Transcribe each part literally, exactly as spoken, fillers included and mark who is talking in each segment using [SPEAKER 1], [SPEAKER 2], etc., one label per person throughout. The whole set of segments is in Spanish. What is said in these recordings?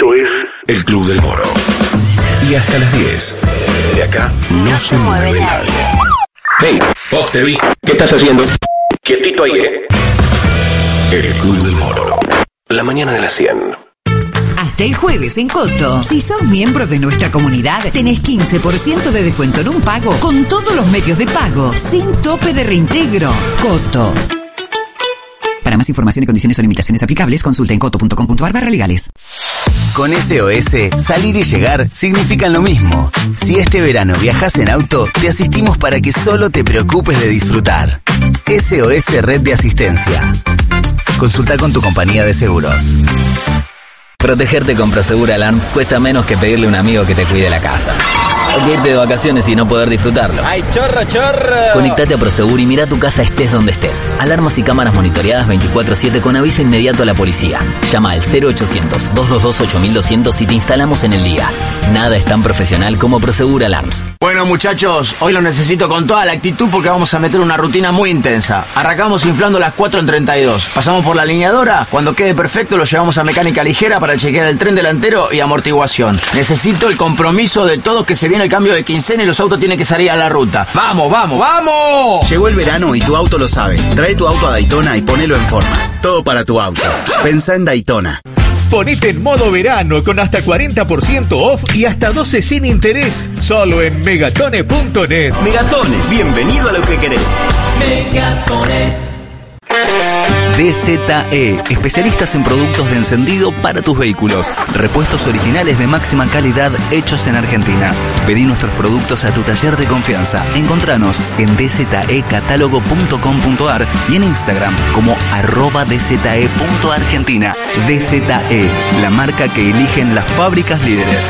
[SPEAKER 1] Esto es El Club del Moro. Y hasta las diez. De acá no, no se mueve nadie. Hey, vos te vi. ¿Qué estás haciendo? Quietito ahí, ¿eh? El Club del Moro. La mañana de las cien.
[SPEAKER 2] Hasta el jueves en Coto, si sos miembro de nuestra comunidad, tenés quince por ciento de descuento en un pago con todos los medios de pago, sin tope de reintegro. Coto. Para más información y condiciones o limitaciones aplicables, consulta en coto punto com punto a r barra legales.
[SPEAKER 3] Con S O S, salir y llegar significan lo mismo. Si este verano viajas en auto, te asistimos para que solo te preocupes de disfrutar. S O S Red de Asistencia. Consulta con tu compañía de seguros.
[SPEAKER 4] Protegerte con Prosegur Alarms cuesta menos que pedirle a un amigo que te cuide la casa. O que irte de vacaciones y no poder disfrutarlo.
[SPEAKER 5] ¡Ay, chorro, chorro!
[SPEAKER 4] Conectate a Prosegur y mira tu casa estés donde estés. Alarmas y cámaras monitoreadas veinticuatro siete con aviso inmediato a la policía. Llama al cero ochocientos, dos dos dos, ocho mil doscientos y te instalamos en el día. Nada es tan profesional como Prosegur Alarms.
[SPEAKER 6] Bueno, muchachos, hoy lo necesito con toda la actitud porque vamos a meter una rutina muy intensa. Arrancamos inflando las cuatro en treinta y dos. Pasamos por la alineadora. Cuando quede perfecto lo llevamos a mecánica ligera para chequear el tren delantero y amortiguación. Necesito el compromiso de todos que se viene el cambio de quincena y los autos tienen que salir a la ruta. ¡Vamos, vamos, vamos!
[SPEAKER 3] Llegó el verano y tu auto lo sabe. Trae tu auto a Daytona y ponelo en forma. Todo para tu auto. Pensá en Daytona.
[SPEAKER 7] Ponete en modo verano con hasta cuarenta por ciento off y hasta doce sin interés. Solo en megatone punto net.
[SPEAKER 8] Megatone, bienvenido a lo que querés. Megatone.
[SPEAKER 9] D Z E, especialistas en productos de encendido para tus vehículos. Repuestos originales de máxima calidad hechos en Argentina. Pedí nuestros productos a tu taller de confianza. Encontranos en d z e catálogo punto com punto a r y en Instagram como arroba d z e punto argentina. D Z E, la marca que eligen las fábricas líderes.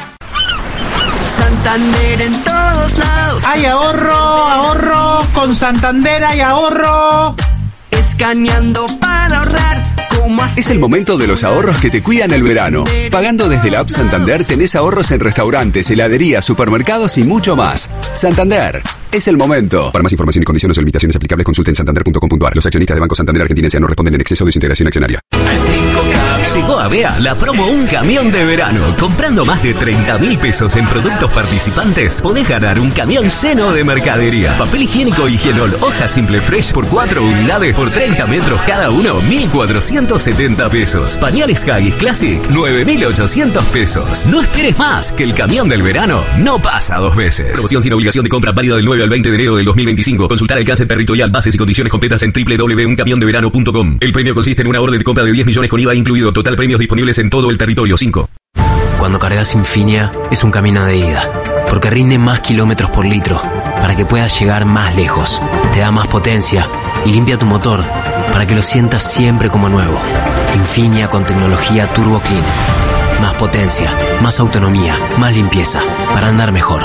[SPEAKER 10] Santander en todos lados.
[SPEAKER 11] ¡Hay ahorro, ahorro! Con Santander hay ahorro.
[SPEAKER 10] Escaneando para ahorrar.
[SPEAKER 12] Es el momento de los ahorros que te cuidan el verano. Pagando desde la app Santander tenés ahorros en restaurantes, heladerías, supermercados y mucho más. Santander, es el momento. Para más información y condiciones o limitaciones aplicables, consulta en santander punto com punto a r. Los accionistas de Banco Santander Argentina S A no responden en exceso de su integración accionaria.
[SPEAKER 8] Llegó a B E A la promo Un Camión de Verano. Comprando más de treinta mil pesos en productos participantes, podés ganar un camión lleno de mercadería. Papel higiénico y Higienol, hoja simple fresh por cuatro unidades por treinta metros cada uno, mil cuatrocientos setenta pesos. Pañales Haggis Classic, nueve mil ochocientos pesos. No esperes más, que el camión del verano no pasa dos veces. Promoción sin obligación de compra, válida del nueve al veinte de enero del dos mil veinticinco. Consultar alcance territorial, bases y condiciones completas en doble u doble u doble u punto un camión de verano punto com. El premio consiste en una orden de compra de diez millones con I V A incluido. Total premios disponibles en todo el territorio. cinco.
[SPEAKER 13] Cuando cargas Infinia es un camino de ida, porque rinde más kilómetros por litro, para que puedas llegar más lejos. Te da más potencia y limpia tu motor, para que lo sientas siempre como nuevo. Infinia con tecnología Turbo Clean. Más potencia, más autonomía, más limpieza, para andar mejor.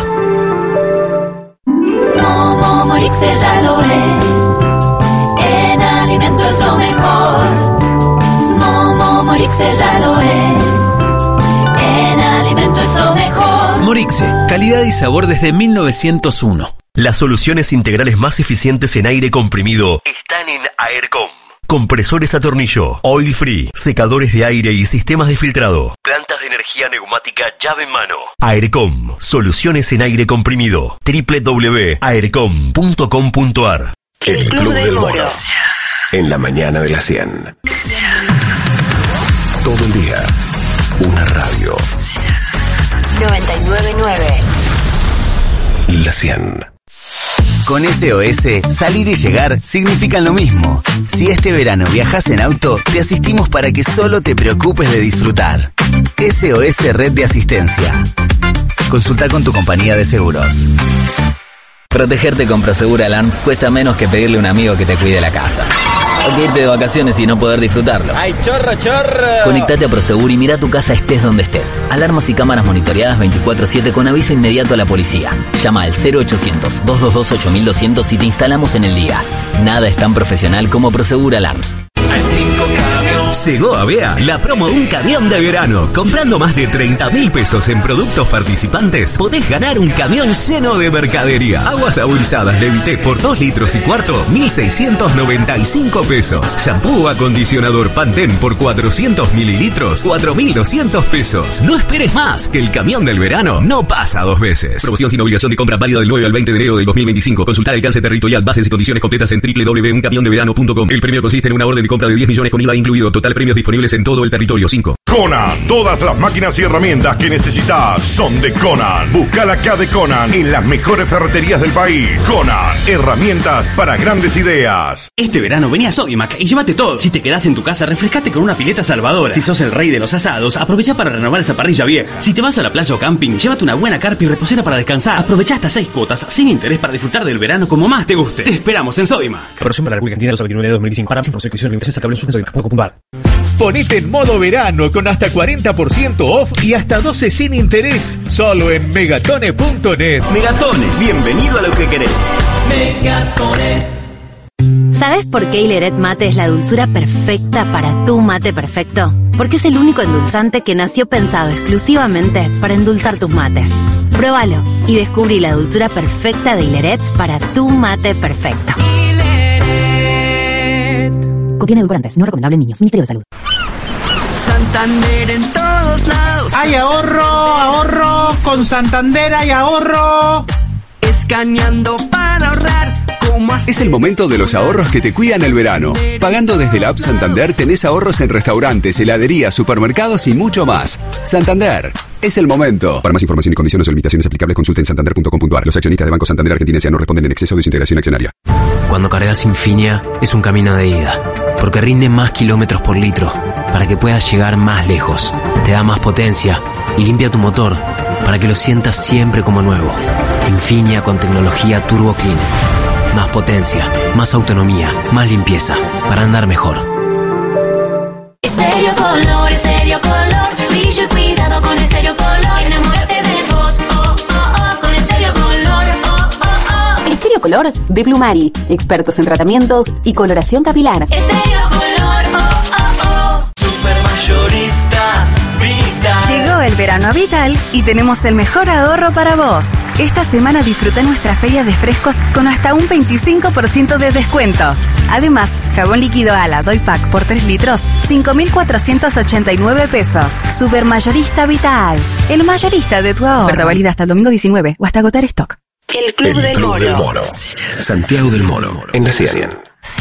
[SPEAKER 14] Momo Morixe ya lo es. En alimento es lo mejor. Momo Morixe ya lo es. En alimento es lo mejor.
[SPEAKER 9] Morixe, calidad y sabor desde mil novecientos uno.
[SPEAKER 8] Las soluciones integrales más eficientes en aire comprimido están en Aircom. Compresores a tornillo, oil free, secadores de aire y sistemas de filtrado. Plantas de energía neumática llave en mano. Aircom, soluciones en aire comprimido. doble u doble u doble u punto aircom punto com punto a r.
[SPEAKER 1] El Club del Moro. En la mañana de las cien. Todo el día. Una radio.
[SPEAKER 2] noventa y nueve punto nueve.
[SPEAKER 1] La cien.
[SPEAKER 3] Con S O S, salir y llegar significan lo mismo. Si este verano viajas en auto, te asistimos para que solo te preocupes de disfrutar. S O S Red de Asistencia. Consulta con tu compañía de seguros.
[SPEAKER 4] Protegerte con Prosegur Alarms cuesta menos que pedirle a un amigo que te cuide la casa. O que irte de vacaciones y no poder disfrutarlo.
[SPEAKER 5] ¡Ay, chorro, chorro!
[SPEAKER 4] Conectate a Prosegur y mira tu casa estés donde estés. Alarmas y cámaras monitoreadas veinticuatro siete con aviso inmediato a la policía. Llama al cero ochocientos, dos dos dos, ocho mil doscientos y te instalamos en el día. Nada es tan profesional como Prosegur Alarms.
[SPEAKER 8] Llegó a Bea la promo Un Camión de Verano. Comprando más de treinta mil pesos en productos participantes, podés ganar un camión lleno de mercadería. Aguas saborizadas Levité por dos litros y cuarto, mil seiscientos noventa y cinco pesos. Shampoo o acondicionador Pantene por cuatrocientos mililitros, cuatro mil doscientos pesos. No esperes más, que el camión del verano no pasa dos veces. Promoción sin obligación de compra válida del nueve al veinte de enero del dos mil veinticinco. Consultar alcance territorial, bases y condiciones completas en doble u doble u doble u punto un camión de verano punto com. El premio consiste en una orden de compra de diez millones con I V A incluido. Total premios disponibles en todo el territorio. cinco.
[SPEAKER 15] Conan. Todas las máquinas y herramientas que necesitas son de Conan. Busca la K de Conan en las mejores ferreterías del país. Conan. Herramientas para grandes ideas.
[SPEAKER 16] Este verano vení a Sodimac y llévate todo. Si te quedás en tu casa, refrescate con una pileta salvadora. Si sos el rey de los asados, aprovecha para renovar esa parrilla vieja. Si te vas a la playa o camping, llévate una buena carpa y reposera para descansar. Aprovecha hasta seis cuotas sin interés para disfrutar del verano como más te guste. Te esperamos en Sodimac.
[SPEAKER 17] Aprobación para la República Argentina, dos veintinueve de dos mil veinticinco. Para próxima suscripción, limitaciones a cable en sodimac punto com.
[SPEAKER 7] Ponete en modo verano con hasta cuarenta por ciento off y hasta doce sin interés. Solo en megatone punto net.
[SPEAKER 16] Megatone, bienvenido a lo que querés.
[SPEAKER 10] Megatone.
[SPEAKER 18] ¿Sabes por qué Hileret Mate es la dulzura perfecta para tu mate perfecto? Porque es el único endulzante que nació pensado exclusivamente para endulzar tus mates. Pruébalo y descubrí la dulzura perfecta de Hileret para tu mate perfecto.
[SPEAKER 10] Hileret.
[SPEAKER 18] Contiene edulcorantes, no recomendable en niños. Ministerio de Salud.
[SPEAKER 10] Santander en todos lados.
[SPEAKER 11] ¡Hay ahorro, ahorro! Con Santander hay ahorro.
[SPEAKER 10] Escaneando para ahorrar.
[SPEAKER 12] Es el momento de los ahorros que te cuidan el verano. Pagando desde la app Santander tenés ahorros en restaurantes, heladerías, supermercados y mucho más. Santander, es el momento. Para más información y condiciones o limitaciones aplicables, consulten santander punto com punto a r. Los accionistas de Banco Santander Argentina S A no responden en exceso de su integración accionaria.
[SPEAKER 13] Cuando cargas Infinia es un camino de ida, porque rinde más kilómetros por litro, para que puedas llegar más lejos. Te da más potencia y limpia tu motor, para que lo sientas siempre como nuevo. Infinia con tecnología Turbo Clean. Más potencia, más autonomía, más limpieza, para andar mejor.
[SPEAKER 14] Estéreo Color, Estéreo Color, brillo y cuidado con Estéreo Color. Enamórate de vos, oh, oh, oh, con Estéreo Color, oh, oh, oh.
[SPEAKER 19] Estéreo Color de Plumari, expertos en tratamientos y coloración capilar.
[SPEAKER 14] Estéreo Color, oh, oh, oh.
[SPEAKER 10] Supermayorista Vital.
[SPEAKER 20] Llegó el verano a Vital y tenemos el mejor ahorro para vos. Esta semana disfruta nuestra feria de frescos con hasta un veinticinco por ciento de descuento. Además, jabón líquido Ala Doy Pack por tres litros, cinco mil cuatrocientos ochenta y nueve pesos. Supermayorista Vital, el mayorista de tu ahorro. Oferta válida hasta el domingo diecinueve o hasta agotar stock.
[SPEAKER 14] El Club,
[SPEAKER 1] el
[SPEAKER 14] del,
[SPEAKER 1] Club
[SPEAKER 14] Moro.
[SPEAKER 1] del Moro. Santiago del Moro, en la cien.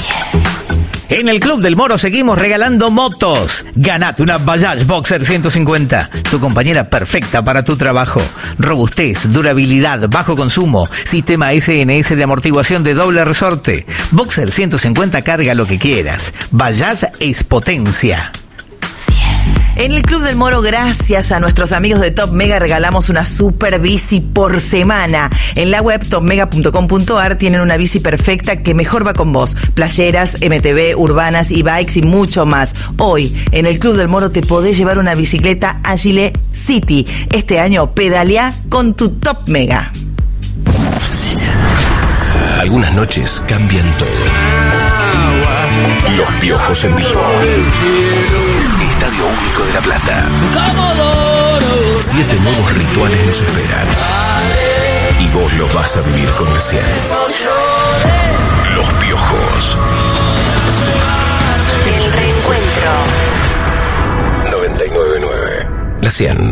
[SPEAKER 21] En el Club del Moro seguimos regalando motos. Ganate una Bajaj Boxer ciento cincuenta, tu compañera perfecta para tu trabajo. Robustez, durabilidad, bajo consumo, sistema S N S de amortiguación de doble resorte. Boxer ciento cincuenta, carga lo que quieras. Bajaj es potencia.
[SPEAKER 22] En el Club del Moro, gracias a nuestros amigos de Top Mega, regalamos una super bici por semana. En la web top mega punto com punto a r tienen una bici perfecta que mejor va con vos. Playeras, M T B, urbanas, e-bikes y mucho más. Hoy, en el Club del Moro, te podés llevar una bicicleta Agile City. Este año, pedalea con tu Top Mega.
[SPEAKER 1] Algunas noches cambian todo. Los Piojos en vivo. Estadio Único de La Plata. Siete nuevos rituales nos esperan. Y vos los vas a vivir con la cien. Los Piojos.
[SPEAKER 14] El reencuentro.
[SPEAKER 1] noventa y nueve punto nueve. La cien.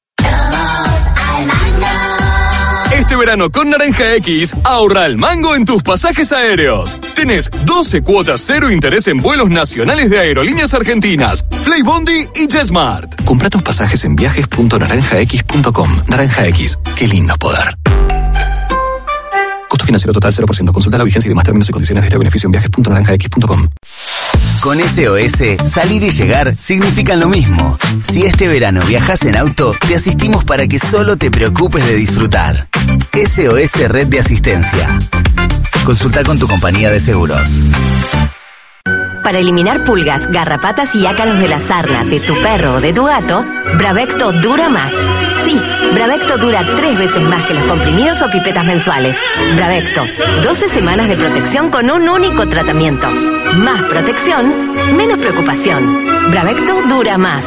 [SPEAKER 23] Este verano con Naranja X, ahorra el mango en tus pasajes aéreos. Tenés doce cuotas cero interés en vuelos nacionales de Aerolíneas Argentinas, Flybondi y JetSmart.
[SPEAKER 24] Compra tus pasajes en viajes punto naranja x punto com. Naranja X, qué lindo es poder. Costo financiero total cero por ciento. Consulta la vigencia y demás términos y condiciones de este beneficio en viajes punto naranja x punto com.
[SPEAKER 3] Con S O S, salir y llegar significan lo mismo. Si este verano viajas en auto, te asistimos para que solo te preocupes de disfrutar. S O S Red de Asistencia. Consulta con tu compañía de seguros.
[SPEAKER 18] Para eliminar pulgas, garrapatas y ácaros de la sarna de tu perro o de tu gato, Bravecto dura más. Sí, Bravecto dura tres veces más que los comprimidos o pipetas mensuales. Bravecto, doce semanas de protección con un único tratamiento. Más protección, menos preocupación. Bravecto dura más.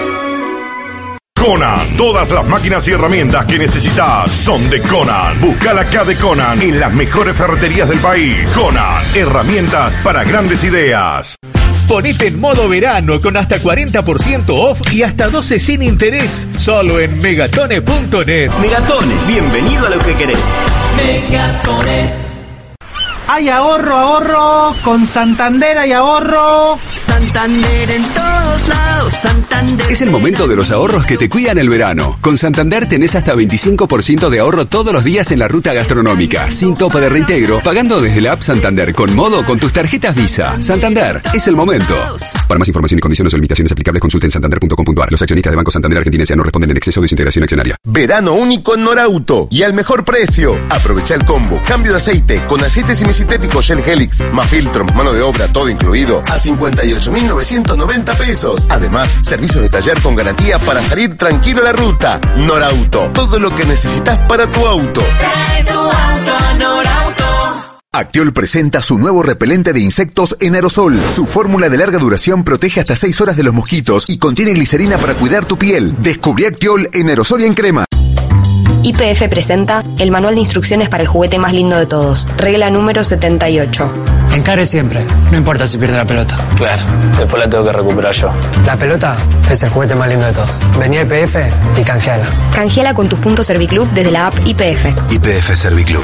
[SPEAKER 15] Conan, todas las máquinas y herramientas que necesitas son de Conan. Busca la K de Conan en las mejores ferreterías del país. Conan, herramientas para grandes ideas.
[SPEAKER 7] Ponete en modo verano con hasta cuarenta por ciento off y hasta doce sin interés. Solo en megatone punto net.
[SPEAKER 16] Megatone, bienvenido a lo que querés.
[SPEAKER 10] Megatone.
[SPEAKER 11] Hay ahorro, ahorro, con Santander hay ahorro.
[SPEAKER 10] Santander en todos lados, Santander.
[SPEAKER 12] Es el momento de los ahorros que te cuidan el verano. Con Santander tenés hasta veinticinco por ciento de ahorro todos los días en la ruta gastronómica, sin tope de reintegro, pagando desde la app Santander con modo con tus tarjetas Visa. Santander, es el momento. Para más información y condiciones o limitaciones aplicables, consulte en santander punto com punto a r. Los accionistas de Banco Santander Argentina S A no responden en exceso de desintegración accionaria.
[SPEAKER 2] Verano único en Norauto y al mejor precio. Aprovecha el combo. Cambio de aceite con aceite semisintético Shell Helix, más filtro, mano de obra, todo incluido, a cincuenta y ocho mil novecientos noventa pesos. Además, servicios de taller con garantía para salir tranquilo a la ruta. Norauto, todo lo que necesitas para tu auto.
[SPEAKER 10] Trae tu auto a Norauto.
[SPEAKER 5] Actiol presenta su nuevo repelente de insectos en aerosol. Su fórmula de larga duración protege hasta seis horas de los mosquitos y contiene glicerina para cuidar tu piel. Descubrí Actiol en aerosol y en crema.
[SPEAKER 6] Y P F presenta el manual de instrucciones para el juguete más lindo de todos. Regla número setenta y ocho.
[SPEAKER 9] Encare siempre, no importa si pierde la pelota.
[SPEAKER 25] Claro, después la tengo que recuperar yo.
[SPEAKER 9] La pelota es el juguete más lindo de todos. Vení a I P F y canjeala.
[SPEAKER 6] Canjeala con tus puntos Serviclub desde la app I P F.
[SPEAKER 3] I P F Serviclub.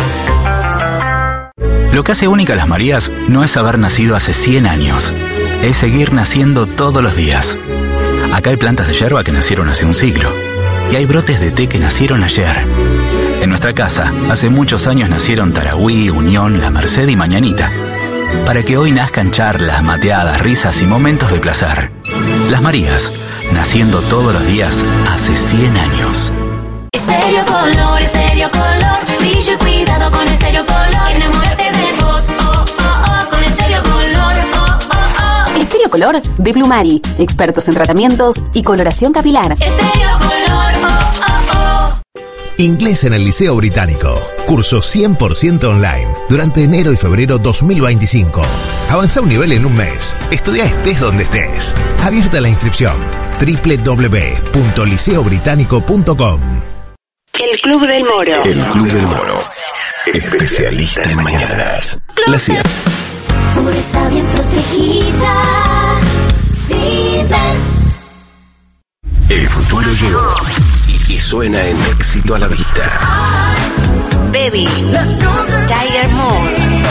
[SPEAKER 26] Lo que hace única a las Marías no es haber nacido hace cien años. Es seguir naciendo todos los días. Acá hay plantas de yerba que nacieron hace un siglo. Y hay brotes de té que nacieron ayer. En nuestra casa, hace muchos años nacieron Tarahui, Unión, La Merced y Mañanita. Para que hoy nazcan charlas, mateadas, risas y momentos de placer. Las Marías, naciendo todos los días hace cien años.
[SPEAKER 14] Estéreo Color, Estéreo Color, brillo y cuidado con Estéreo Color. Enamórate de vos, oh, oh, oh, con Estéreo Color, oh, oh, oh.
[SPEAKER 19] Estéreo Color de Plumari, expertos en tratamientos y coloración capilar.
[SPEAKER 14] Estéreo Color, oh, oh, oh.
[SPEAKER 27] Inglés en el Liceo Británico. Curso cien por ciento online durante enero y febrero dos mil veinticinco. Avanza un nivel en un mes. Estudia estés donde estés. Abierta la inscripción. doble u doble u doble u punto liceo británico punto com.
[SPEAKER 6] El Club del Moro.
[SPEAKER 1] El Club del Moro. Especialista en mañanas. La C I A.
[SPEAKER 14] Pureza bien protegida. Si ves.
[SPEAKER 1] El futuro llegó y suena en Éxito a la Vista.
[SPEAKER 6] Baby. Tiger Mood.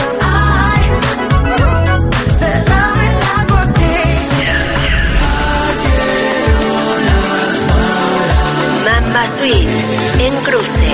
[SPEAKER 6] Mamba Suite. En cruce.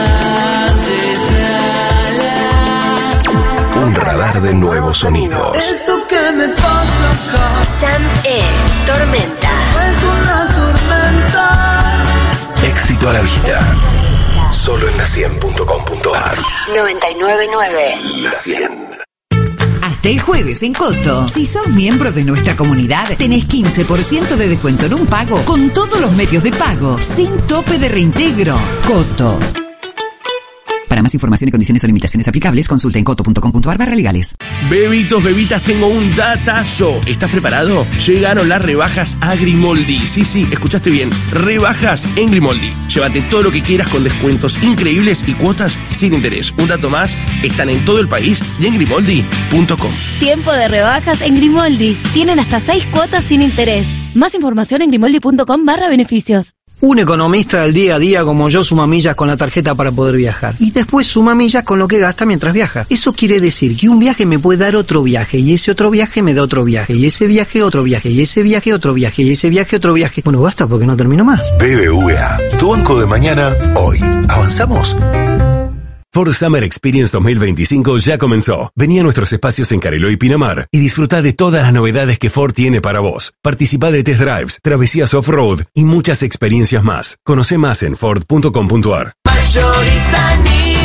[SPEAKER 1] Un radar de nuevos sonidos.
[SPEAKER 10] Esto que me pasa acá.
[SPEAKER 6] Sam E. Tormenta.
[SPEAKER 10] Es una tormenta.
[SPEAKER 1] Éxito a la Vista. Solo en la cien punto com punto a r.
[SPEAKER 6] noventa y nueve nueve.
[SPEAKER 1] La cien.
[SPEAKER 28] Hasta el jueves en Coto. Si sos miembro de nuestra comunidad, tenés quince por ciento de descuento en un pago con todos los medios de pago, sin tope de reintegro. Coto. Para más información y condiciones o limitaciones aplicables, consulta en coto punto com punto a r barra legales.
[SPEAKER 29] Bebitos, bebitas, tengo un datazo. ¿Estás preparado? Llegaron las rebajas a Grimoldi. Sí, sí, escuchaste bien. Rebajas en Grimoldi. Llévate todo lo que quieras con descuentos increíbles y cuotas sin interés. Un dato más, están en todo el país y en grimoldi punto com.
[SPEAKER 30] Tiempo de rebajas en Grimoldi. Tienen hasta seis cuotas sin interés. Más información en grimoldi punto com barra beneficios.
[SPEAKER 9] Un economista del día a día como yo suma millas con la tarjeta para poder viajar. Y después suma millas con lo que gasta mientras viaja. Eso quiere decir que un viaje me puede dar otro viaje, y ese otro viaje me da otro viaje, y ese viaje otro viaje, y ese viaje otro viaje, y ese viaje otro viaje. Bueno, basta porque no termino más.
[SPEAKER 5] B B V A, tu banco de mañana, hoy. ¿Avanzamos?
[SPEAKER 31] Ford Summer Experience dos mil veinticinco ya comenzó. Vení a nuestros espacios en Cariló y Pinamar y disfruta de todas las novedades que Ford tiene para vos. Participá de test drives, travesías off-road y muchas experiencias más. Conoce más en ford punto com punto a r.
[SPEAKER 10] Mayorista Nini.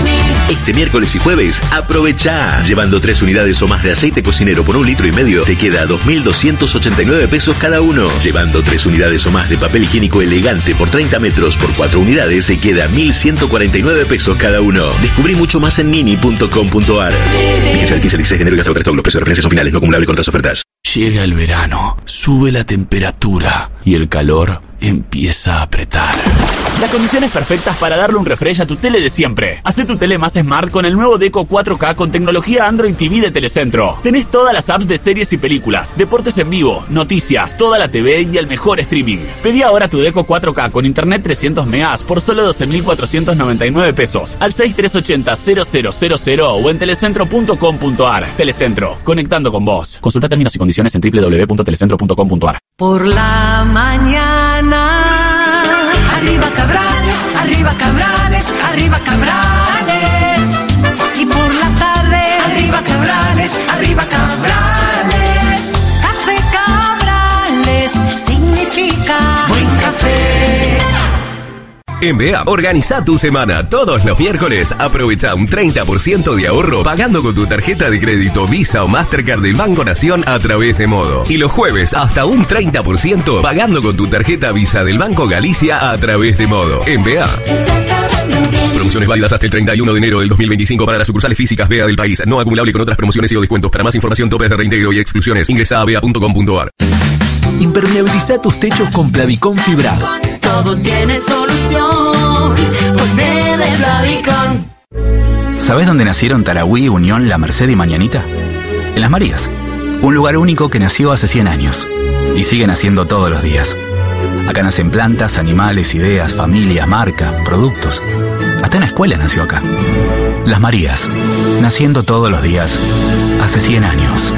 [SPEAKER 1] Este miércoles y jueves, aprovecha. Llevando tres unidades o más de aceite cocinero por un litro y medio, te queda dos mil doscientos ochenta y nueve pesos cada uno. Llevando tres unidades o más de papel higiénico elegante por treinta metros por cuatro unidades, se queda mil ciento cuarenta y nueve pesos cada uno. Descubrí mucho más en nini punto com punto ar. Fíjense al quince, dieciséis de enero y hasta otro. Los precios de referencia son finales, no acumulable con otras ofertas.
[SPEAKER 4] Llega el verano, sube la temperatura y el calor empieza a apretar.
[SPEAKER 16] Las condiciones perfectas para darle un refresh a tu tele de siempre. Hacé tu tele más smart con el nuevo Deco cuatro K con tecnología Android T V de Telecentro. Tenés todas las apps de series y películas, deportes en vivo, noticias, toda la T V y el mejor streaming. Pedí ahora tu Deco cuatro K con internet trescientos megas por solo doce mil cuatrocientos noventa y nueve pesos al seis tres ochenta cero cero cero cero o en telecentro punto com punto ar. Telecentro, conectando con vos. Consulta términos y condiciones en doble u doble u doble u punto telecentro punto com punto ar.
[SPEAKER 10] Por la mañana, arriba Cabrales, arriba Cabrales, arriba Cabrales. Y por la tarde, arriba Cabrales, arriba Cabrales. Café Cabrales significa buen café.
[SPEAKER 27] En B E A, organiza tu semana. Todos los miércoles aprovecha un treinta por ciento de ahorro pagando con tu tarjeta de crédito Visa o Mastercard del Banco Nación a través de Modo. Y los jueves hasta un treinta por ciento pagando con tu tarjeta Visa del Banco Galicia a través de Modo. En B E A. Promociones válidas hasta el treinta y uno de enero del dos mil veinticinco para las sucursales físicas B E A del país. No acumulable con otras promociones y o descuentos. Para más información, topes de reintegro y exclusiones, ingresa a bea punto com punto ar.
[SPEAKER 26] Impermeabiliza tus techos con Plavicón fibrado.
[SPEAKER 10] Todo tiene solución. Ponele Plavicón.
[SPEAKER 26] ¿Sabés dónde nacieron Tarahui, Unión, La Merced y Mañanita? En Las Marías. Un lugar único que nació hace cien años. Y sigue naciendo todos los días. Acá nacen plantas, animales, ideas, familias, marcas, productos. Hasta una escuela nació acá. Las Marías. Naciendo todos los días. Hace cien años.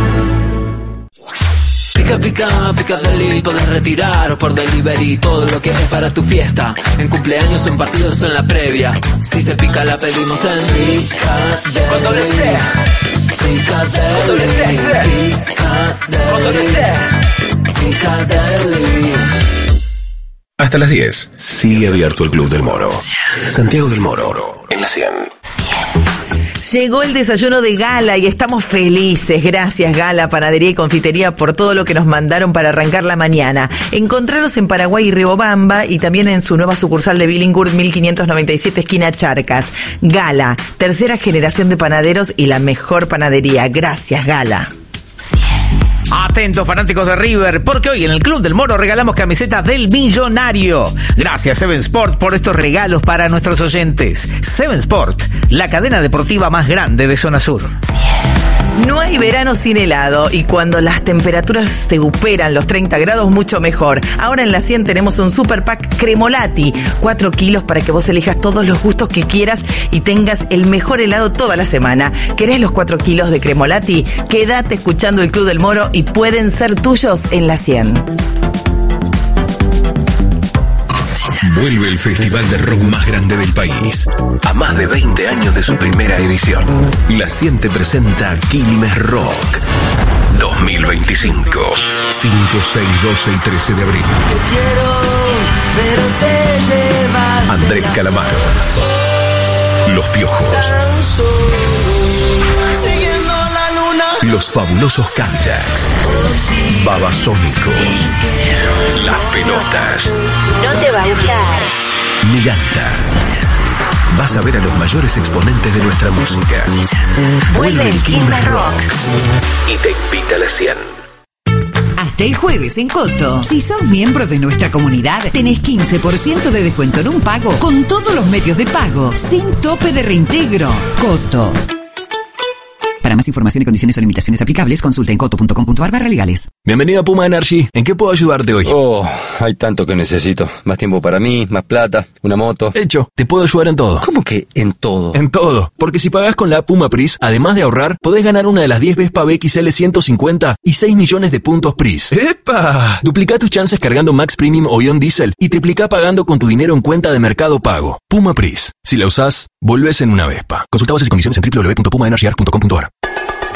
[SPEAKER 8] Pica, pica, pica deli, podés retirar o por delivery todo lo que es para tu fiesta. En cumpleaños, en partidos o en la previa. Si se pica la pedimos en Pica Deli. Con doble C. Pica Deli. Con doble C, C. Pica Deli. Con doble C. Pica Deli.
[SPEAKER 1] Hasta las diez. Sigue abierto el Club del Moro. Santiago del Moro, en la cien.
[SPEAKER 13] Llegó el desayuno de Gala y estamos felices. Gracias, Gala, Panadería y Confitería, por todo lo que nos mandaron para arrancar la mañana. Encontraros en Paraguay y Riobamba y también en su nueva sucursal de Billinghurst mil quinientos noventa y siete, esquina Charcas. Gala, tercera generación de panaderos y la mejor panadería. Gracias, Gala.
[SPEAKER 15] Atentos fanáticos de River, porque hoy en el Club del Moro regalamos camisetas del millonario. Gracias Seven Sport por estos regalos para nuestros oyentes. Seven Sport, la cadena deportiva más grande de Zona Sur.
[SPEAKER 13] No hay verano sin helado y cuando las temperaturas superan los treinta grados, mucho mejor. Ahora en la cien tenemos un super pack Cremolati, cuatro kilos para que vos elijas todos los gustos que quieras y tengas el mejor helado toda la semana. ¿Querés los cuatro kilos de Cremolati? Quédate escuchando el Club del Moro y pueden ser tuyos en la cien.
[SPEAKER 1] Vuelve el festival de rock más grande del país. A más de veinte años de su primera edición. La cien te presenta Quilmes Rock dos mil veinticinco. cinco, seis, doce y trece de abril.
[SPEAKER 10] Te quiero, pero te llevas.
[SPEAKER 1] Andrés Calamaro. Los Piojos.
[SPEAKER 10] Siguiendo la luna.
[SPEAKER 1] Los Fabulosos Cadillacs. Babasónicos. Las Pelotas.
[SPEAKER 10] No te va a gustar.
[SPEAKER 1] Miranda. Vas a ver a los mayores exponentes de nuestra música. Vuelve el Quilmes Rock y te invita a la cien.
[SPEAKER 28] Hasta el jueves en Coto. Si sos miembro de nuestra comunidad, tenés quince por ciento de descuento en un pago con todos los medios de pago, sin tope de reintegro. Coto. Para más información y condiciones o limitaciones aplicables, consulta en coto punto com punto ar barra legales.
[SPEAKER 27] Bienvenido a Puma Energy. ¿En qué puedo ayudarte hoy?
[SPEAKER 17] Oh, hay tanto que necesito. Más tiempo para mí, más plata, una moto.
[SPEAKER 27] Hecho, te puedo ayudar en todo.
[SPEAKER 17] ¿Cómo que en todo?
[SPEAKER 27] En todo. Porque si pagás con la Puma Pris, además de ahorrar, podés ganar una de las diez Vespa B X L ciento cincuenta y seis millones de puntos Pris. ¡Epa! Duplica tus chances cargando Max Premium o Ion Diesel y triplica pagando con tu dinero en cuenta de Mercado Pago. Puma Pris. Si la usás, volvés en una Vespa. Consulta bases y condiciones en doble u doble u doble u punto puma energy punto com punto ar.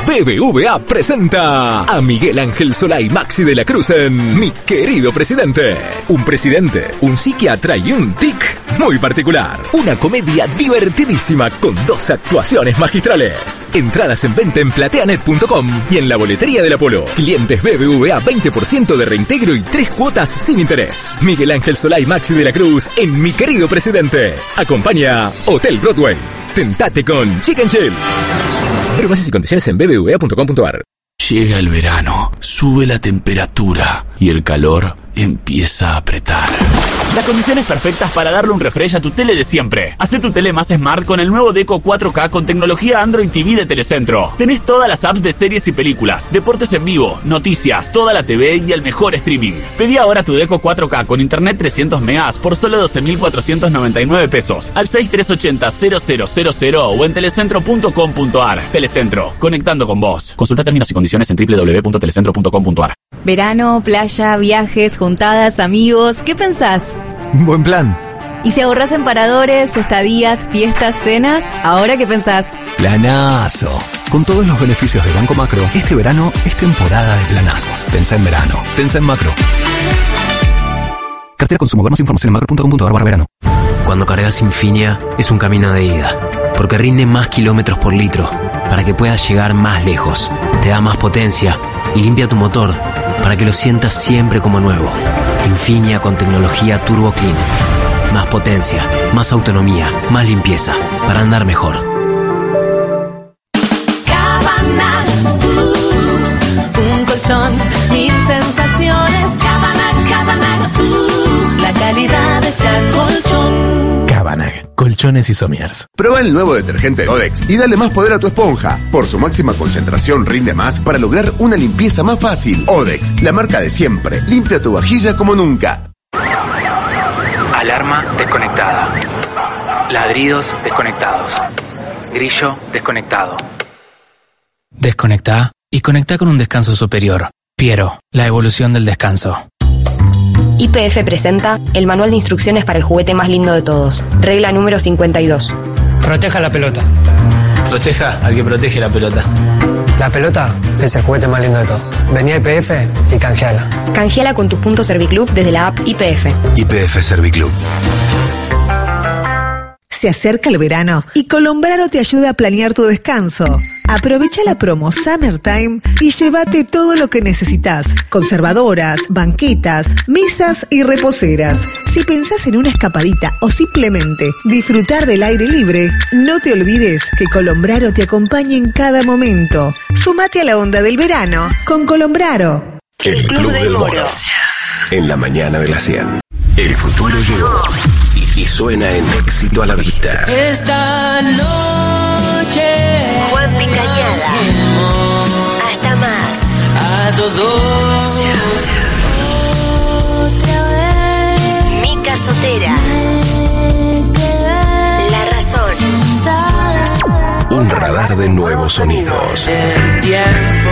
[SPEAKER 2] B B V A presenta a Miguel Ángel Solá y Maxi de la Cruz en Mi Querido Presidente. Un presidente, un psiquiatra y un tic muy particular. Una comedia divertidísima con dos actuaciones magistrales. Entradas en venta en plateanet punto com y en la boletería del Apolo. Clientes B B V A veinte por ciento de reintegro y tres cuotas sin interés. Miguel Ángel Solá y Maxi de la Cruz en Mi Querido Presidente. Acompaña Hotel Broadway. Tentate con Chicken Chill. Ver bases y condiciones en b b v a punto com punto a r.
[SPEAKER 4] Llega el verano, sube la temperatura y el calor empieza a apretar.
[SPEAKER 16] Las condiciones perfectas para darle un refresh a tu tele de siempre. Hacé tu tele más smart con el nuevo Deco cuatro K con tecnología Android T V de Telecentro. Tenés todas las apps de series y películas, deportes en vivo, noticias, toda la T V y el mejor streaming. Pedí ahora tu Deco cuatro K con internet trescientos megas por solo doce mil cuatrocientos noventa y nueve pesos al seis tres ocho cero cero cero cero cero o en telecentro punto com punto a r. Telecentro, conectando con vos. Consulta términos y condiciones en w w w punto telecentro punto com punto a r.
[SPEAKER 7] Verano, playa, viajes, juntadas, amigos, ¿qué pensás?
[SPEAKER 27] Buen plan.
[SPEAKER 7] ¿Y si ahorras en paradores, estadías, fiestas, cenas? ¿Ahora qué pensás?
[SPEAKER 27] Planazo. Con todos los beneficios de Banco Macro, este verano es temporada de planazos. Pensá en verano. Pensá en Macro. Cartera Consumo. Ver más información en macro punto com punto a r barra verano.
[SPEAKER 11] Cuando cargas Infinia, es un camino de ida. Porque rinde más kilómetros por litro. Para que puedas llegar más lejos. Te da más potencia y limpia tu motor para que lo sientas siempre como nuevo. Infinia con tecnología Turbo Clean. Más potencia, más autonomía, más limpieza, para andar mejor.
[SPEAKER 10] Cabana, uh, un colchón, mil sensaciones. Cabana, Cabana, uh, la calidad hecha colchón.
[SPEAKER 27] Cabana, colchones y somiers.
[SPEAKER 5] Prueba el nuevo detergente de Odex y dale más poder a tu esponja. Por su máxima concentración rinde más para lograr una limpieza más fácil. Odex, la marca de siempre. Limpia tu vajilla como nunca.
[SPEAKER 12] Alarma desconectada. Ladridos desconectados. Grillo desconectado.
[SPEAKER 18] Desconectá y conectá con un descanso superior. Piero, la evolución del descanso.
[SPEAKER 6] Y P F presenta el manual de instrucciones para el juguete más lindo de todos. Regla número cincuenta y dos.
[SPEAKER 9] Proteja la pelota.
[SPEAKER 18] Proteja al que protege la pelota.
[SPEAKER 9] La pelota es el juguete más lindo de todos. Vení a I P F y canjeala.
[SPEAKER 6] Canjeala con tus puntos Serviclub desde la app I P F.
[SPEAKER 27] I P F Serviclub.
[SPEAKER 20] Se acerca el verano y Colombraro te ayuda a planear tu descanso. Aprovecha la promo Summertime y llévate todo lo que necesitas. Conservadoras, banquetas, mesas y reposeras. Si pensás en una escapadita o simplemente disfrutar del aire libre, no te olvides que Colombraro te acompaña en cada momento. Sumate a la onda del verano con Colombraro.
[SPEAKER 1] El Club del Moro. En la mañana de las cien. El futuro llegó y suena en Éxito a la Vista.
[SPEAKER 10] Esta noche
[SPEAKER 21] Juan Picañada. Hasta más.
[SPEAKER 10] A todos.
[SPEAKER 21] Otra vez. Mica Sotera. La Razón.
[SPEAKER 1] Un radar de nuevos sonidos.
[SPEAKER 10] El tiempo.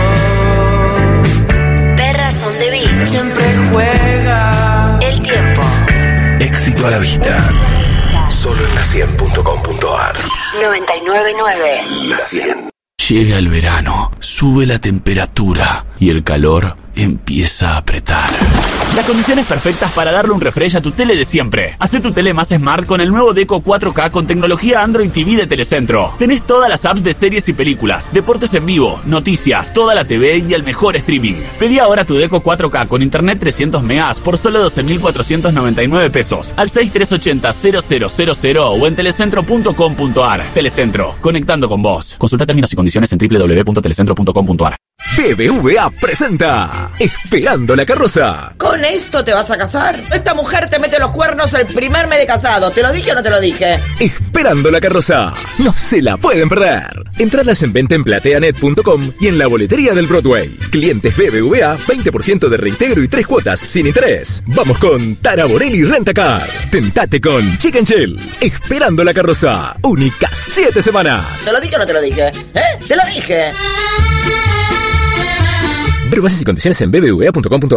[SPEAKER 21] Perras on the Beach.
[SPEAKER 10] Siempre juega.
[SPEAKER 21] El tiempo.
[SPEAKER 1] Éxito a la Vista. Solo en la cien punto com punto a r.
[SPEAKER 21] noventa y nueve punto nueve.
[SPEAKER 1] La cien.
[SPEAKER 4] Llega el verano, sube la temperatura y el calor empieza a apretar.
[SPEAKER 16] Las condiciones perfectas para darle un refresh a tu tele de siempre. Hacé tu tele más smart con el nuevo Deco cuatro K con tecnología Android T V de Telecentro. Tenés todas las apps de series y películas, deportes en vivo, noticias, toda la T V y el mejor streaming. Pedí ahora tu Deco cuatro K con internet trescientos megas por solo doce mil cuatrocientos noventa y nueve pesos al seis tres ocho cero cero cero cero o en telecentro punto com punto a r. Telecentro, conectando con vos. Consulta términos y condiciones en w w w punto telecentro punto com punto a r.
[SPEAKER 2] B B V A presenta Esperando la Carroza.
[SPEAKER 13] ¿Con esto te vas a casar? Esta mujer te mete los cuernos el primer mes de casado. ¿Te lo dije o no te lo dije?
[SPEAKER 2] Esperando la Carroza. No se la pueden perder. Entradas en venta en plateanet punto com y en la boletería del Broadway. Clientes B B V A, veinte por ciento de reintegro y tres cuotas sin interés. Vamos con Tara Borelli Rentacar. Tentate con Chicken Chill. Esperando la Carroza. Únicas siete semanas.
[SPEAKER 13] ¿Te lo dije o no te lo dije? ¿Eh? ¡Te lo dije!
[SPEAKER 2] Ver bases y condiciones en b b v a punto com punto a r.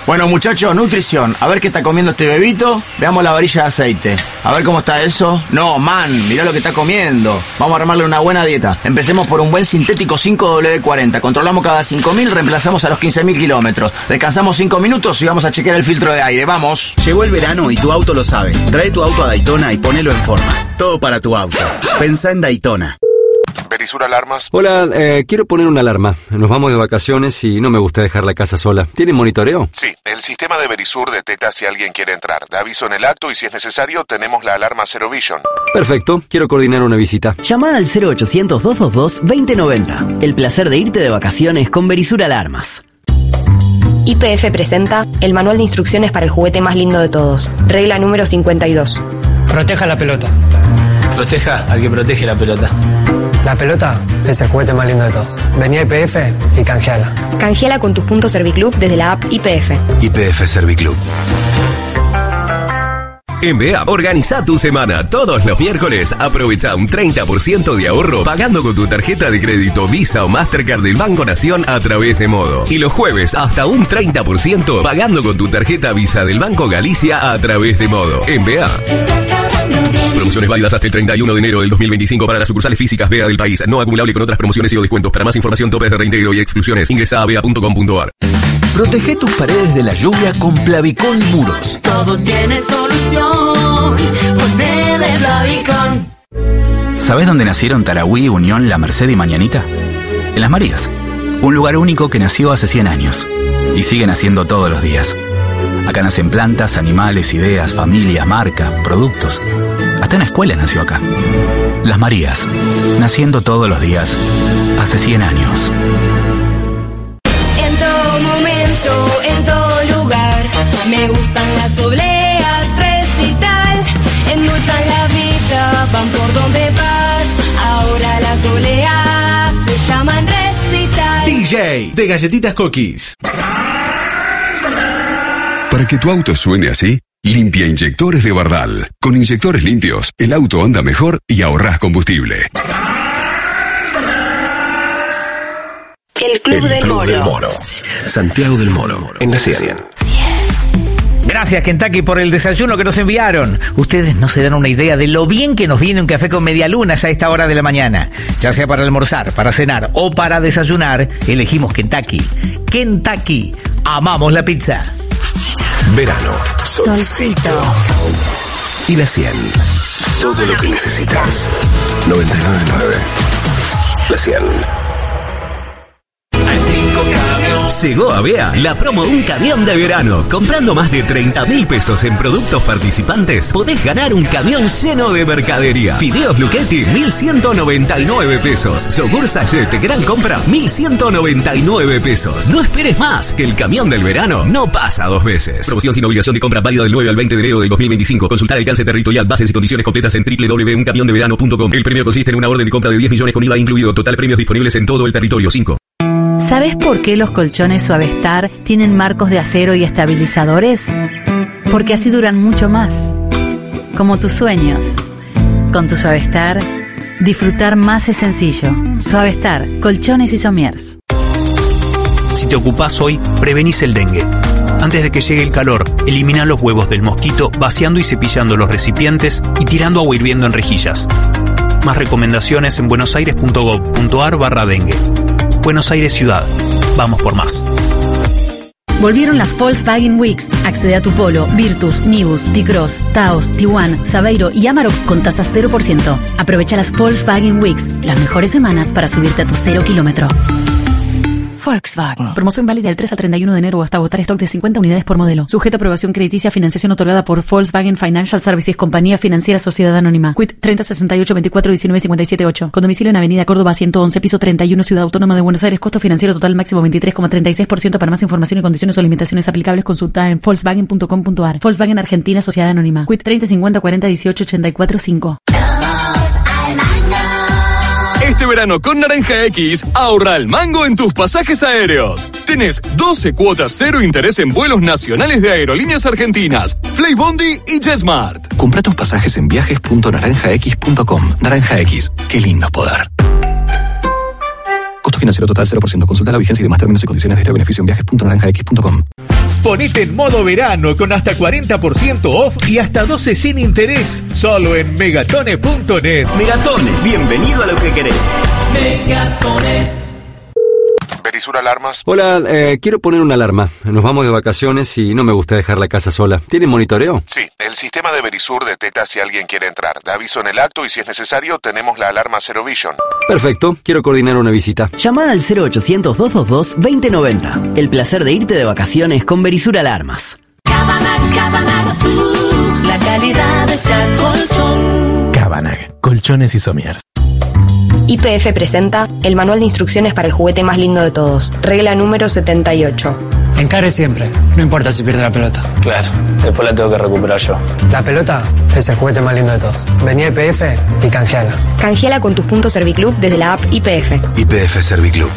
[SPEAKER 3] Bueno, muchachos, nutrición. A ver qué está comiendo este bebito. Veamos la varilla de aceite. A ver cómo está eso. No, man, mirá lo que está comiendo. Vamos a armarle una buena dieta. Empecemos por un buen sintético cinco W cuarenta. Controlamos cada cinco mil, reemplazamos a los quince mil kilómetros. Descansamos cinco minutos y vamos a chequear el filtro de aire. Vamos.
[SPEAKER 14] Llegó el verano y tu auto lo sabe. Trae tu auto a Daytona y ponelo en forma. Todo para tu auto. Pensá en Daytona.
[SPEAKER 19] Verisur Alarmas.
[SPEAKER 17] Hola, eh, quiero poner una alarma. Nos vamos de vacaciones y no me gusta dejar la casa sola. ¿Tienen monitoreo?
[SPEAKER 19] Sí, el sistema de Verisur detecta si alguien quiere entrar. Da aviso en el acto y si es necesario tenemos la alarma Zero Vision.
[SPEAKER 17] Perfecto, quiero coordinar una visita.
[SPEAKER 22] Llama al cero ochocientos, doscientos veintidós, veinte noventa. El placer de irte de vacaciones con Verisur Alarmas.
[SPEAKER 6] Y P F presenta el manual de instrucciones para el juguete más lindo de todos. Regla número cincuenta y dos.
[SPEAKER 23] Proteja la pelota.
[SPEAKER 18] Proteja al que protege la pelota.
[SPEAKER 23] La pelota es el juguete más lindo de todos. Vení a I P F y canjeala.
[SPEAKER 6] Canjeala con tus puntos Serviclub desde la app I P F.
[SPEAKER 27] I P F Serviclub.
[SPEAKER 1] En B A, organiza tu semana. Todos los miércoles aprovecha un treinta por ciento de ahorro pagando con tu tarjeta de crédito Visa o Mastercard del Banco Nación a través de Modo. Y los jueves hasta un treinta por ciento pagando con tu tarjeta Visa del Banco Galicia a través de Modo. En B A. Promociones válidas hasta el treinta y uno de enero del dos mil veinticinco para las sucursales físicas B A del país. No acumulable con otras promociones y o descuentos. Para más información, topes de reintegro y exclusiones, ingresa a b a punto com punto a r.
[SPEAKER 27] Protege tus paredes de la lluvia con Plavicón Muros.
[SPEAKER 10] Todo tiene solución. Ponele Plavicón.
[SPEAKER 24] ¿Sabés dónde nacieron Tarahui, Unión, La Merced y Mañanita? En Las Marías. Un lugar único que nació hace cien años. Y sigue naciendo todos los días. Acá nacen plantas, animales, ideas, familias, marcas, productos. Hasta una escuela nació acá. Las Marías. Naciendo todos los días. Hace cien años.
[SPEAKER 10] En todo momento, en todo lugar, me gustan las obleas, recital. Endulzan la vida, van por donde vas. Ahora las obleas se llaman recital.
[SPEAKER 27] D J de Galletitas Cookies.
[SPEAKER 1] Para que tu auto suene así, limpia inyectores de Bardal. Con inyectores limpios, el auto anda mejor y ahorrás combustible.
[SPEAKER 21] El Club,
[SPEAKER 1] el
[SPEAKER 21] del,
[SPEAKER 1] Club
[SPEAKER 21] Moro.
[SPEAKER 1] del Moro. Santiago del Moro, en la cien.
[SPEAKER 15] Gracias, Kentucky, por el desayuno que nos enviaron. Ustedes no se dan una idea de lo bien que nos viene un café con medialunas a esta hora de la mañana. Ya sea para almorzar, para cenar o para desayunar, elegimos Kentucky. Kentucky. Amamos la pizza.
[SPEAKER 1] Verano, solcito. Y la cien. Todo lo que necesitas. noventa y nueve punto nueve. La cien.
[SPEAKER 2] Llegó a B A la promo Un Camión de Verano. Comprando más de treinta mil pesos en productos participantes, podés ganar un camión lleno de mercadería. Fideos Luchetti, mil ciento noventa y nueve pesos. Yogur Sachet, gran compra, mil ciento noventa y nueve pesos. No esperes más, que el camión del verano no pasa dos veces. Promoción sin obligación de compra, válida del nueve al veinte de enero del dos mil veinticinco. Consultar alcance territorial, bases y condiciones completas en doble u doble u doble u punto un camión de verano punto com. El premio consiste en una orden de compra de diez millones con I V A incluido. Total premios disponibles en todo el territorio. cinco.
[SPEAKER 25] ¿Sabes por qué los colchones Suavestar tienen marcos de acero y estabilizadores? Porque así duran mucho más. Como tus sueños. Con tu Suavestar, disfrutar más es sencillo. Suavestar, colchones y somiers.
[SPEAKER 26] Si te ocupás hoy, prevenís el dengue. Antes de que llegue el calor, elimina los huevos del mosquito vaciando y cepillando los recipientes y tirando agua hirviendo en rejillas. Más recomendaciones en buenosaires punto gov punto ar barra dengue. Buenos Aires Ciudad. Vamos por más.
[SPEAKER 25] Volvieron las Volkswagen Weeks. Accede a tu Polo, Virtus, Nibus, T-Cross, Taos, Tiguan, Saveiro y Amarok con tasa cero por ciento. Aprovecha las Volkswagen Weeks, las mejores semanas para subirte a tu cero kilómetro. Volkswagen. Promoción válida del tres al treinta y uno de enero o hasta agotar stock de cincuenta unidades por modelo. Sujeto a aprobación crediticia, financiación otorgada por Volkswagen Financial Services, compañía financiera, sociedad anónima. Quit treinta sesenta y ocho veinticuatro diecinueve cincuenta y siete ocho. Con domicilio en Avenida Córdoba ciento once, piso treinta y uno, Ciudad Autónoma de Buenos Aires. Costo financiero total máximo veintitrés coma treinta y seis por ciento. Para más información y condiciones o limitaciones aplicables, consulta en volkswagen punto com punto ar. Volkswagen Argentina, sociedad anónima. Quit treinta cincuenta cuarenta dieciocho ochenta y cuatro cinco.
[SPEAKER 2] Este verano con Naranja X, ahorra el mango en tus pasajes aéreos. Tenés doce cuotas cero interés en vuelos nacionales de Aerolíneas Argentinas, Flybondi y JetSmart.
[SPEAKER 1] Compra tus pasajes en viajes punto naranja x punto com. Naranja X, qué lindo es poder. Costo financiero total cero por ciento. Consulta la vigencia y demás términos y condiciones de este beneficio en viajes punto naranja x punto com.
[SPEAKER 5] Ponete en modo verano con hasta cuarenta por ciento off y hasta doce sin interés. Solo en megatone punto net.
[SPEAKER 1] Megatone, bienvenido a lo que querés. Megatone.
[SPEAKER 19] Verisur Alarmas.
[SPEAKER 17] Hola, eh, quiero poner una alarma. Nos vamos de vacaciones y no me gusta dejar la casa sola. ¿Tienen monitoreo?
[SPEAKER 19] Sí, el sistema de Verisur detecta si alguien quiere entrar. Da aviso en el acto y si es necesario tenemos la alarma Zero Vision.
[SPEAKER 17] Perfecto, quiero coordinar una visita.
[SPEAKER 22] Llamada al cero ochocientos, dos dos dos, dos cero nueve cero. El placer de irte de vacaciones con Verisur Alarmas.
[SPEAKER 10] Cabanag, Cabanag, uh, la calidad de Chacolchón.
[SPEAKER 7] Cabanag, colchones y somiers.
[SPEAKER 6] Y P F presenta el manual de instrucciones para el juguete más lindo de todos. Regla número setenta y ocho.
[SPEAKER 23] Encare siempre, no importa si pierde la pelota.
[SPEAKER 18] Claro, después la tengo que recuperar yo.
[SPEAKER 23] La pelota es el juguete más lindo de todos. Vení a I P F y canjeala.
[SPEAKER 6] Canjeala con tus puntos Serviclub desde la app I P F.
[SPEAKER 1] I P F Serviclub.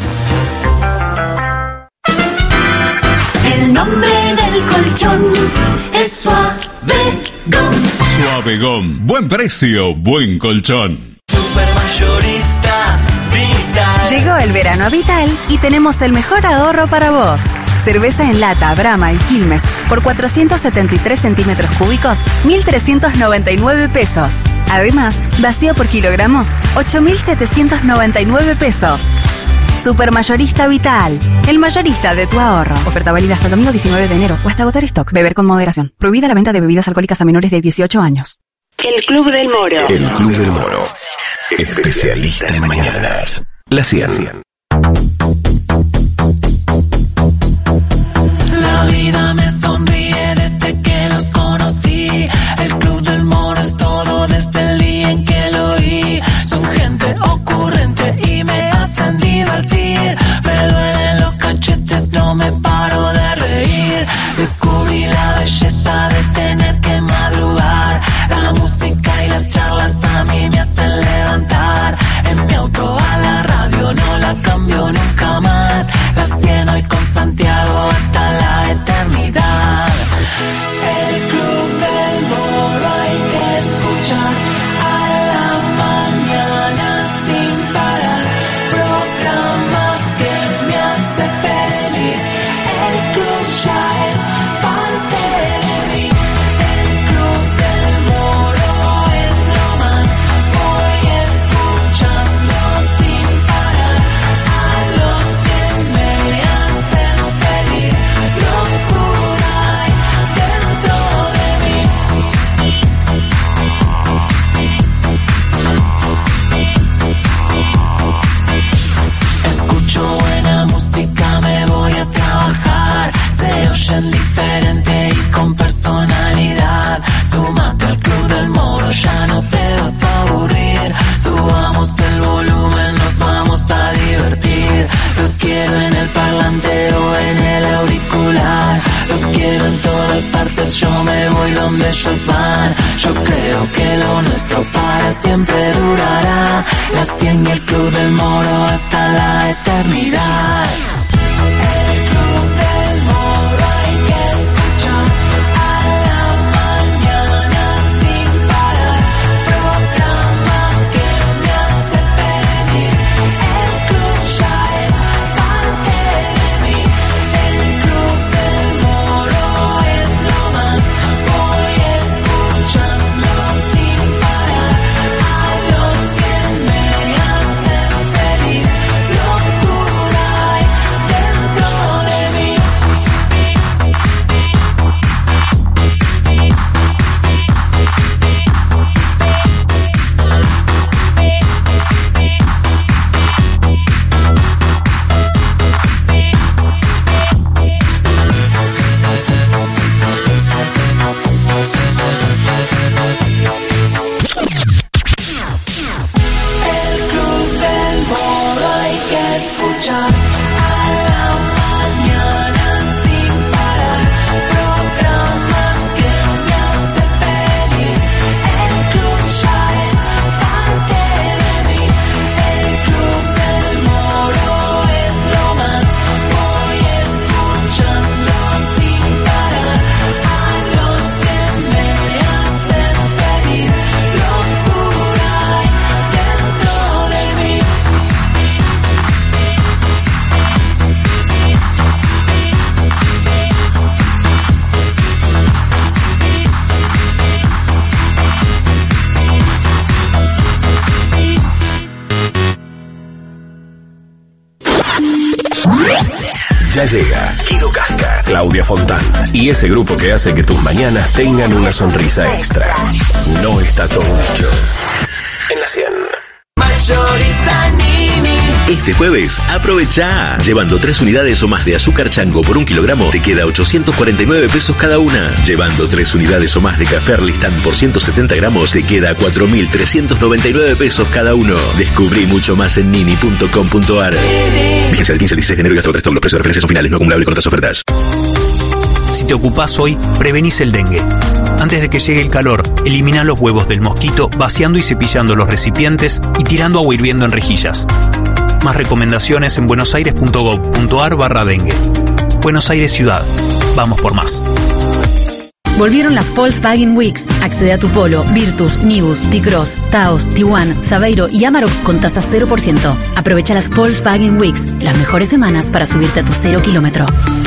[SPEAKER 10] El nombre del colchón es Suavegom.
[SPEAKER 8] Suavegom, buen precio, buen colchón.
[SPEAKER 10] Supermayorista Vital.
[SPEAKER 25] Llegó el verano a Vital y tenemos el mejor ahorro para vos. Cerveza en lata, Brahma y Quilmes por cuatrocientos setenta y tres centímetros cúbicos, mil trescientos noventa y nueve pesos. Además, vacío por kilogramo, ocho mil setecientos noventa y nueve pesos. Supermayorista Vital, el mayorista de tu ahorro. Oferta válida hasta el domingo diecinueve de enero o hasta agotar stock. Beber con moderación. Prohibida la venta de bebidas alcohólicas a menores de dieciocho años.
[SPEAKER 21] El Club del Moro.
[SPEAKER 1] El Club del Moro. Especialista en mañanas. La cien.
[SPEAKER 10] La vida me sonríe desde que los conocí. El Club del Moro es todo desde el día en que lo oí. Son gente ocurrente y me hacen divertir. Me duelen los cachetes, no me paro de reír. Descubrí la belleza de tener que madrugar. La música y las charlas a mí me hacen levantar. En mi auto a la radio no la cambio nunca más. La cien hoy con Santiago hasta la eternidad. El Club del Moro hay que escuchar a la mañana sin parar. Programa que me hace feliz. El club ya es parte de mí. El Club del Moro es lo más. Voy escuchando sin parar a los que me hacen feliz. Locura hay dentro de mí. Escucho buena música, me voy a trabajar. Se oyen diferente y con personalidad. Súmate al Club del Moro, ya no te vas a aburrir. Subamos el volumen, nos vamos a divertir. Los quiero en el parlante o en el auricular. Los quiero en todas partes, yo me voy donde ellos van. Yo creo que lo nuestro para siempre durará. La cien y el Club del Moro hasta la eternidad. El Club del Moro hay que escuchar a la mañana sin parar. Programa que me hace feliz. El club ya es parte de mí. El Club del Moro es lo más. Voy escuchando sin parar a los que me hacen feliz. Locura hay dentro
[SPEAKER 1] Ya llega Guido Casca, Claudia Fontán y ese grupo que hace que tus mañanas tengan una sonrisa extra. No está todo dicho. En la cien.
[SPEAKER 4] Mayorista Nini.
[SPEAKER 1] Este jueves, aprovecha. Llevando tres unidades o más de azúcar chango por un kilogramo, te queda ochocientos cuarenta y nueve pesos cada una. Llevando tres unidades o más de café Arlistán por ciento setenta gramos, te queda cuatro mil trescientos noventa y nueve pesos cada uno. Descubrí mucho más en nini punto com punto ar. Vigencia del quince al dieciséis de enero y hasta otro. Los precios de referencia son finales, no acumulables con otras ofertas.
[SPEAKER 26] Si te ocupás hoy, prevenís el dengue. Antes de que llegue el calor, elimina los huevos del mosquito vaciando y cepillando los recipientes y tirando agua hirviendo en rejillas. Más recomendaciones en buenosaires punto gov punto ar barra dengue. Buenos Aires Ciudad. Vamos por más.
[SPEAKER 25] Volvieron las Volkswagen Weeks. Accede a tu Polo, Virtus, Nibus, T-Cross, Taos, Tiguan, Saveiro y Amarok con tasa cero por ciento. Aprovecha las Volkswagen Weeks, las mejores semanas para subirte a tu cero kilómetro.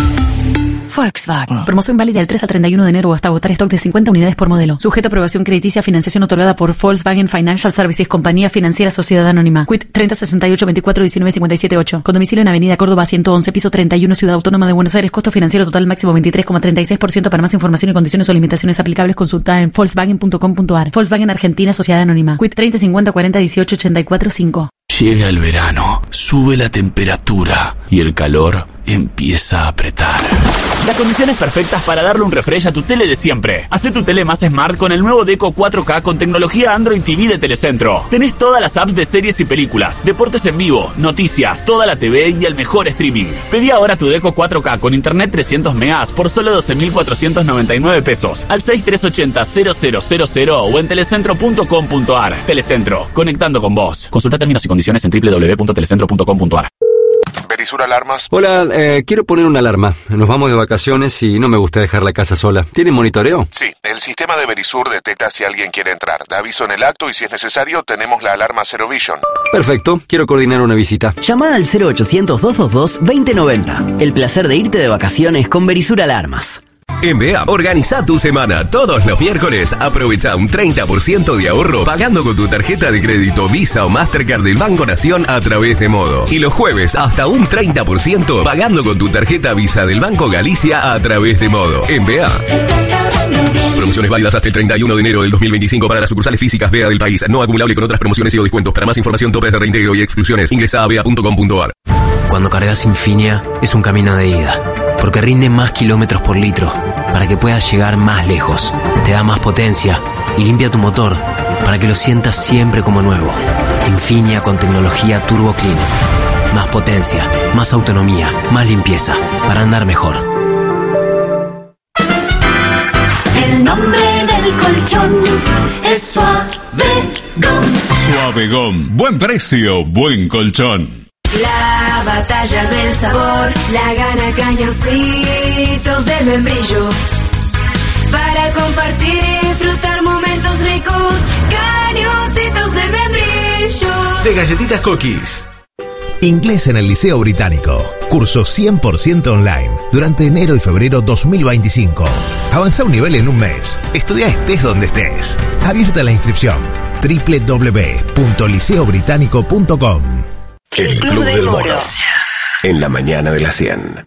[SPEAKER 25] Volkswagen. Promoción válida del tres al treinta y uno de enero hasta agotar stock de cincuenta unidades por modelo. Sujeto a aprobación crediticia, financiación otorgada por Volkswagen Financial Services, compañía financiera, sociedad anónima. Quit treinta sesenta y ocho veinticuatro diecinueve cincuenta y siete ocho. Con domicilio en Avenida Córdoba ciento once, piso treinta y uno, Ciudad Autónoma de Buenos Aires. Costo financiero total máximo veintitrés coma treinta y seis por ciento. Para más información y condiciones o limitaciones aplicables, consulta en volkswagen punto com punto ar. Volkswagen Argentina, sociedad anónima. Quit treinta cincuenta cuarenta dieciocho ochenta y cuatro cinco.
[SPEAKER 9] Llega el verano, sube la temperatura y el calor empieza a apretar.
[SPEAKER 11] Las condiciones perfectas para darle un refresh a tu tele de siempre. Hacé tu tele más smart con el nuevo Deco cuatro K con tecnología Android T V de Telecentro. Tenés todas las apps de series y películas, deportes en vivo, noticias, toda la T V y el mejor streaming. Pedí ahora tu Deco cuatro K con internet trescientos megas por solo doce mil cuatrocientos noventa y nueve pesos al seis tres ocho cero cero cero cero cero o en telecentro punto com punto ar. Telecentro, conectando con vos. Consulta términos y condiciones en doble u doble u doble u punto telecentro punto com punto ar.
[SPEAKER 19] Verisur Alarmas.
[SPEAKER 17] Hola, eh, quiero poner una alarma. Nos vamos de vacaciones y no me gusta dejar la casa sola. ¿Tienen monitoreo?
[SPEAKER 19] Sí, el sistema de Verisur detecta si alguien quiere entrar. Da aviso en el acto y si es necesario tenemos la alarma Zero Vision.
[SPEAKER 17] Perfecto, quiero coordinar una visita.
[SPEAKER 22] Llama al cero ochocientos, doscientos veintidós, veinte noventa. El placer de irte de vacaciones con Verisur Alarmas.
[SPEAKER 1] En B E A, organiza tu semana. Todos los miércoles, aprovecha un treinta por ciento de ahorro pagando con tu tarjeta de crédito Visa o Mastercard del Banco Nación a través de Modo. Y los jueves, hasta un treinta por ciento pagando con tu tarjeta Visa del Banco Galicia a través de Modo. En B E A. Promociones válidas hasta el treinta y uno de enero del dos mil veinticinco para las sucursales físicas B E A del país. No acumulable con otras promociones y o descuentos. Para más información, topes de reintegro y exclusiones, ingresa a bea punto com punto ar.
[SPEAKER 12] Cuando cargas Infinia, es un camino de ida, porque rinde más kilómetros por litro, para que puedas llegar más lejos. Te da más potencia y limpia tu motor, para que lo sientas siempre como nuevo. Infinia con tecnología Turbo Clean. Más potencia, más autonomía, más limpieza, para andar mejor.
[SPEAKER 4] El nombre del colchón es Suavegón.
[SPEAKER 8] Suavegón. Buen precio, buen colchón.
[SPEAKER 10] La batalla del sabor la gana Cañoncitos de Membrillo. Para compartir y disfrutar momentos ricos, Cañoncitos de Membrillo.
[SPEAKER 27] De galletitas cookies. Inglés en el Liceo Británico. Curso cien por ciento online durante enero y febrero dos mil veinticinco. Avanza un nivel en un mes. Estudia estés donde estés. Abierta la inscripción. doble u doble u doble u punto liceo británico punto com.
[SPEAKER 1] El Club del Moro. En la mañana de la cien.